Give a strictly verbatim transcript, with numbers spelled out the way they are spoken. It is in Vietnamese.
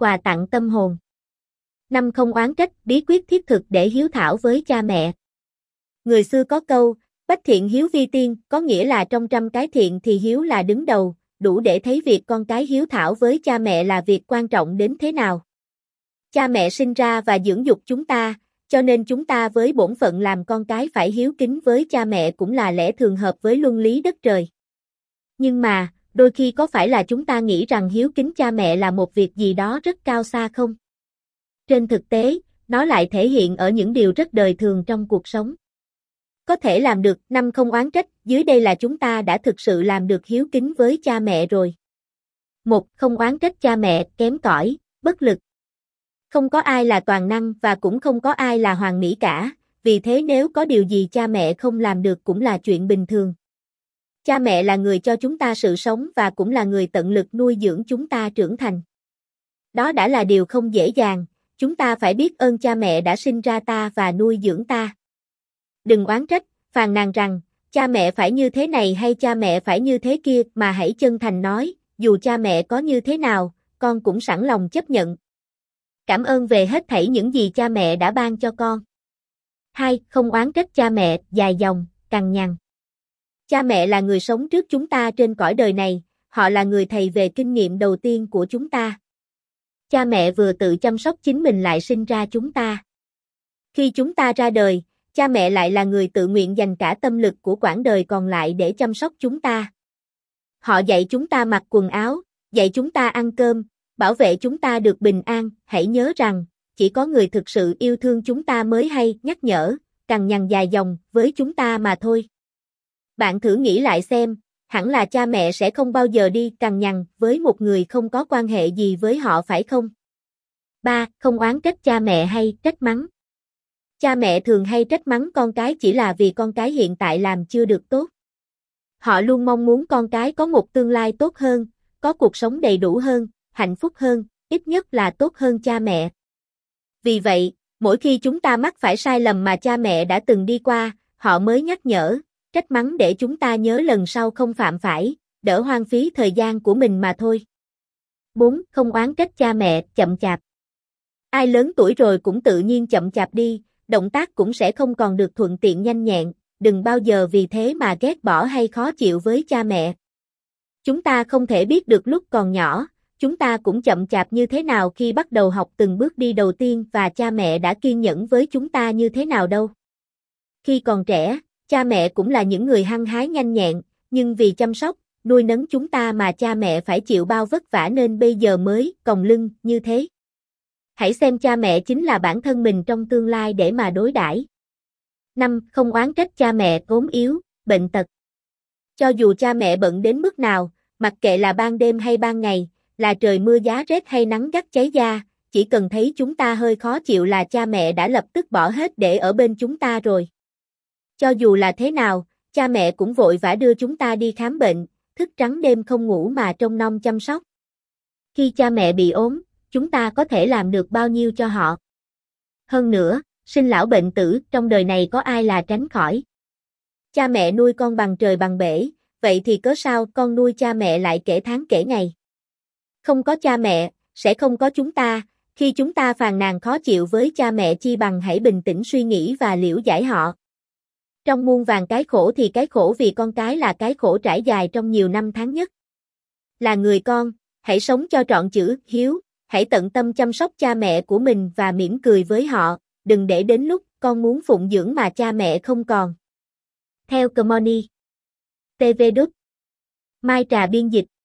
quà tặng tâm hồn. Năm không oán trách, bí quyết thiết thực để hiếu thảo với cha mẹ. Người xưa có câu, bách thiện hiếu vi tiên, có nghĩa là trong trăm cái thiện thì hiếu là đứng đầu, đủ để thấy việc con cái hiếu thảo với cha mẹ là việc quan trọng đến thế nào. Cha mẹ sinh ra và dưỡng dục chúng ta, cho nên chúng ta với bổn phận làm con cái phải hiếu kính với cha mẹ cũng là lẽ thường hợp với luân lý đất trời. Nhưng mà, đôi khi có phải là chúng ta nghĩ rằng hiếu kính cha mẹ là một việc gì đó rất cao xa không? Trên thực tế, nó lại thể hiện ở những điều rất đời thường trong cuộc sống. Có thể làm được, năm không oán trách, dưới đây là chúng ta đã thực sự làm được hiếu kính với cha mẹ rồi. Một. Không oán trách cha mẹ, kém cỏi, bất lực. Không có ai là toàn năng và cũng không có ai là hoàn mỹ cả, vì thế nếu có điều gì cha mẹ không làm được cũng là chuyện bình thường. Cha mẹ là người cho chúng ta sự sống và cũng là người tận lực nuôi dưỡng chúng ta trưởng thành. Đó đã là điều không dễ dàng, chúng ta phải biết ơn cha mẹ đã sinh ra ta và nuôi dưỡng ta. Đừng oán trách, phàn nàn rằng, cha mẹ phải như thế này hay cha mẹ phải như thế kia, mà hãy chân thành nói, dù cha mẹ có như thế nào, con cũng sẵn lòng chấp nhận. Cảm ơn về hết thảy những gì cha mẹ đã ban cho con. Hai. Không oán trách cha mẹ, dài dòng, cằn nhằn. Cha mẹ là người sống trước chúng ta trên cõi đời này, họ là người thầy về kinh nghiệm đầu tiên của chúng ta. Cha mẹ vừa tự chăm sóc chính mình lại sinh ra chúng ta. Khi chúng ta ra đời, cha mẹ lại là người tự nguyện dành cả tâm lực của quãng đời còn lại để chăm sóc chúng ta. Họ dạy chúng ta mặc quần áo, dạy chúng ta ăn cơm, bảo vệ chúng ta được bình an. Hãy nhớ rằng, chỉ có người thực sự yêu thương chúng ta mới hay nhắc nhở, cằn nhằn dài dòng với chúng ta mà thôi. Bạn thử nghĩ lại xem, hẳn là cha mẹ sẽ không bao giờ đi cằn nhằn với một người không có quan hệ gì với họ phải không? Ba. Không oán trách cha mẹ hay trách mắng. Cha mẹ thường hay trách mắng con cái chỉ là vì con cái hiện tại làm chưa được tốt. Họ luôn mong muốn con cái có một tương lai tốt hơn, có cuộc sống đầy đủ hơn, hạnh phúc hơn, ít nhất là tốt hơn cha mẹ. Vì vậy, mỗi khi chúng ta mắc phải sai lầm mà cha mẹ đã từng đi qua, họ mới nhắc nhở, trách mắng để chúng ta nhớ lần sau không phạm phải, đỡ hoang phí thời gian của mình mà thôi. Bốn. Không oán trách cha mẹ, chậm chạp. Ai lớn tuổi rồi cũng tự nhiên chậm chạp đi, động tác cũng sẽ không còn được thuận tiện nhanh nhẹn, đừng bao giờ vì thế mà ghét bỏ hay khó chịu với cha mẹ. Chúng ta không thể biết được lúc còn nhỏ, chúng ta cũng chậm chạp như thế nào khi bắt đầu học từng bước đi đầu tiên và cha mẹ đã kiên nhẫn với chúng ta như thế nào đâu. Khi còn trẻ, cha mẹ cũng là những người hăng hái nhanh nhẹn, nhưng vì chăm sóc, nuôi nấng chúng ta mà cha mẹ phải chịu bao vất vả nên bây giờ mới còng lưng như thế. Hãy xem cha mẹ chính là bản thân mình trong tương lai để mà đối đãi. Năm. Không oán trách cha mẹ ốm yếu, bệnh tật. Cho dù cha mẹ bận đến mức nào, mặc kệ là ban đêm hay ban ngày, là trời mưa giá rét hay nắng gắt cháy da, chỉ cần thấy chúng ta hơi khó chịu là cha mẹ đã lập tức bỏ hết để ở bên chúng ta rồi. Cho dù là thế nào, cha mẹ cũng vội vã đưa chúng ta đi khám bệnh, thức trắng đêm không ngủ mà trông nom chăm sóc. Khi cha mẹ bị ốm, chúng ta có thể làm được bao nhiêu cho họ? Hơn nữa, sinh lão bệnh tử, trong đời này có ai là tránh khỏi? Cha mẹ nuôi con bằng trời bằng bể, vậy thì cớ sao con nuôi cha mẹ lại kể tháng kể ngày? Không có cha mẹ, sẽ không có chúng ta, khi chúng ta phàn nàn khó chịu với cha mẹ chi bằng hãy bình tĩnh suy nghĩ và liễu giải họ. Trong muôn vàn cái khổ thì cái khổ vì con cái là cái khổ trải dài trong nhiều năm tháng nhất. Là người con, hãy sống cho trọn chữ hiếu, hãy tận tâm chăm sóc cha mẹ của mình và mỉm cười với họ, đừng để đến lúc con muốn phụng dưỡng mà cha mẹ không còn. Theo Comoni. tê vê Đúc. Mai Trà biên dịch.